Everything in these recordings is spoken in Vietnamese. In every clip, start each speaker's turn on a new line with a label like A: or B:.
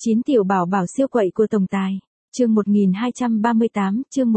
A: 9 tiểu bảo bảo siêu quậy của tổng tài. Chương 1238, chương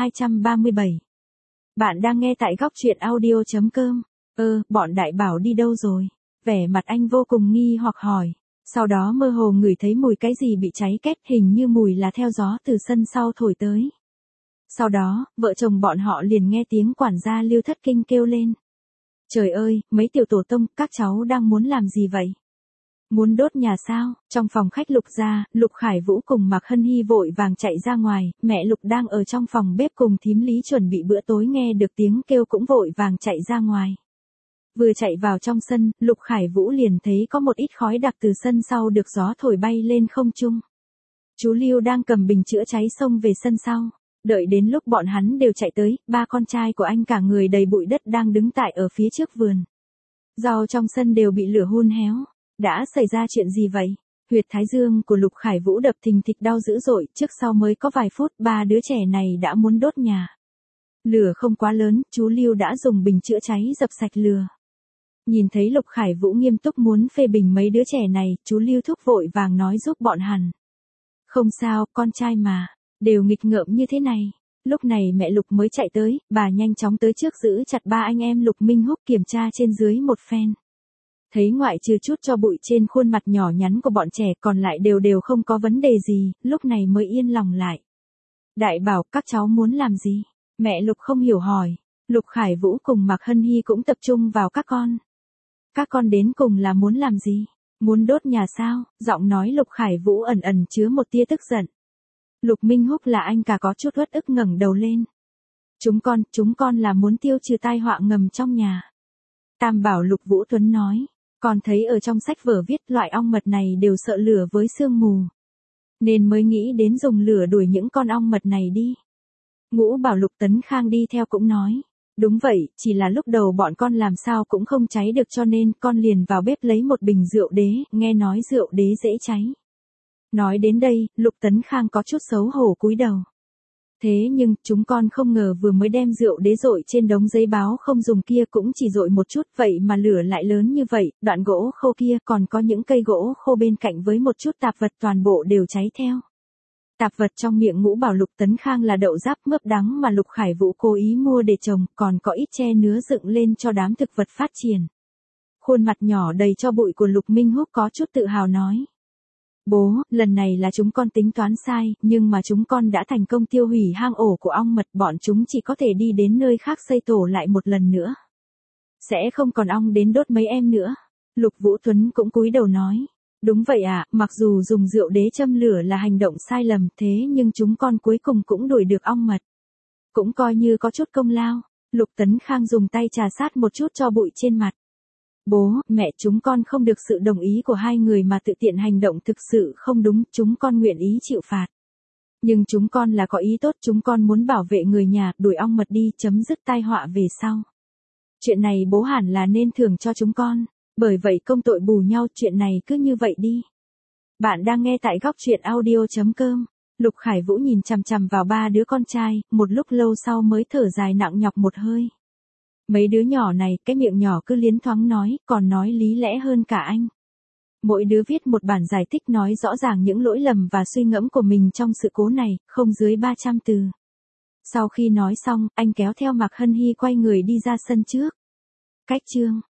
A: 1237. Bạn đang nghe tại góc truyện audio.com. Bọn đại bảo đi đâu rồi? Vẻ mặt anh vô cùng nghi hoặc hỏi. Sau đó mơ hồ ngửi thấy mùi cái gì bị cháy két, hình như mùi là theo gió từ sân sau thổi tới. Sau đó, vợ chồng bọn họ liền nghe tiếng quản gia Lưu Thất Kinh kêu lên. Trời ơi, mấy tiểu tổ tông, các cháu đang muốn làm gì vậy? Muốn đốt nhà sao? Trong phòng khách Lục gia, Lục Khải Vũ cùng Mạc Hân Hy vội vàng chạy ra ngoài, mẹ Lục đang ở trong phòng bếp cùng thím Lý chuẩn bị bữa tối, nghe được tiếng kêu cũng vội vàng chạy ra ngoài. Vừa chạy vào trong sân, Lục Khải Vũ liền thấy có một ít khói đặc từ sân sau được gió thổi bay lên không trung. Chú Lưu đang cầm bình chữa cháy xông về sân sau. Đợi đến lúc bọn hắn đều chạy tới, ba con trai của anh cả người đầy bụi đất đang đứng tại ở phía trước vườn. Rau trong sân đều bị lửa hun héo. Đã xảy ra chuyện gì vậy? Huyệt thái dương của Lục Khải Vũ đập thình thịch đau dữ dội, trước sau mới có vài phút, ba đứa trẻ này đã muốn đốt nhà. Lửa không quá lớn, chú Lưu đã dùng bình chữa cháy dập sạch lửa. Nhìn thấy Lục Khải Vũ nghiêm túc muốn phê bình mấy đứa trẻ này, chú Lưu thúc vội vàng nói giúp bọn hắn. Không sao, con trai mà, đều nghịch ngợm như thế này. Lúc này mẹ Lục mới chạy tới, bà nhanh chóng tới trước giữ chặt ba anh em Lục Minh Húc kiểm tra trên dưới một phen. Thấy ngoại trừ chút cho bụi trên khuôn mặt nhỏ nhắn của bọn trẻ còn lại đều không có vấn đề gì, lúc này mới yên lòng lại. Đại bảo, các cháu muốn làm gì? Mẹ Lục không hiểu hỏi. Lục Khải Vũ cùng Mạc Hân Hy cũng tập trung vào các con. Các con đến cùng là muốn làm gì? Muốn đốt nhà sao? Giọng nói Lục Khải Vũ ẩn ẩn chứa một tia tức giận. Lục Minh Húc là anh cả có chút uất ức ngẩng đầu lên. Chúng con là muốn tiêu trừ tai họa ngầm trong nhà. Tam bảo Lục Vũ Tuấn nói. Con thấy ở trong sách vở viết loại ong mật này đều sợ lửa với sương mù. Nên mới nghĩ đến dùng lửa đuổi những con ong mật này đi. Ngũ bảo Lục Tấn Khang đi theo cũng nói. Đúng vậy, chỉ là lúc đầu bọn con làm sao cũng không cháy được cho nên con liền vào bếp lấy một bình rượu đế, nghe nói rượu đế dễ cháy. Nói đến đây, Lục Tấn Khang có chút xấu hổ cúi đầu. Thế nhưng, chúng con không ngờ vừa mới đem rượu đế dội trên đống giấy báo không dùng kia cũng chỉ dội một chút, vậy mà lửa lại lớn như vậy, đoạn gỗ khô kia còn có những cây gỗ khô bên cạnh với một chút tạp vật toàn bộ đều cháy theo. Tạp vật trong miệng Ngũ bảo Lục Tấn Khang là đậu giáp mướp đắng mà Lục Khải Vũ cố ý mua để trồng, còn có ít tre nứa dựng lên cho đám thực vật phát triển. Khuôn mặt nhỏ đầy cho bụi của Lục Minh Húc có chút tự hào nói. Bố, lần này là chúng con tính toán sai, nhưng mà chúng con đã thành công tiêu hủy hang ổ của ong mật, bọn chúng chỉ có thể đi đến nơi khác xây tổ lại một lần nữa. Sẽ không còn ong đến đốt mấy em nữa. Lục Vũ Tuấn cũng cúi đầu nói. Đúng vậy ạ, mặc dù dùng rượu đế châm lửa là hành động sai lầm thế nhưng chúng con cuối cùng cũng đuổi được ong mật. Cũng coi như có chút công lao. Lục Tấn Khang dùng tay trà sát một chút cho bụi trên mặt. Bố, mẹ, chúng con không được sự đồng ý của hai người mà tự tiện hành động thực sự không đúng, chúng con nguyện ý chịu phạt. Nhưng chúng con là có ý tốt, chúng con muốn bảo vệ người nhà, đuổi ong mật đi, chấm dứt tai họa về sau. Chuyện này bố hẳn là nên thưởng cho chúng con, bởi vậy công tội bù nhau, chuyện này cứ như vậy đi. Bạn đang nghe tại góc truyện audio.com. Lục Khải Vũ nhìn chằm chằm vào ba đứa con trai, một lúc lâu sau mới thở dài nặng nhọc một hơi. Mấy đứa nhỏ này, cái miệng nhỏ cứ liến thoáng nói, còn nói lý lẽ hơn cả anh. Mỗi đứa viết một bản giải thích nói rõ ràng những lỗi lầm và suy ngẫm của mình trong sự cố này, không dưới 300 từ. Sau khi nói xong, anh kéo theo Mạc Hân Hy quay người đi ra sân trước. Cách chương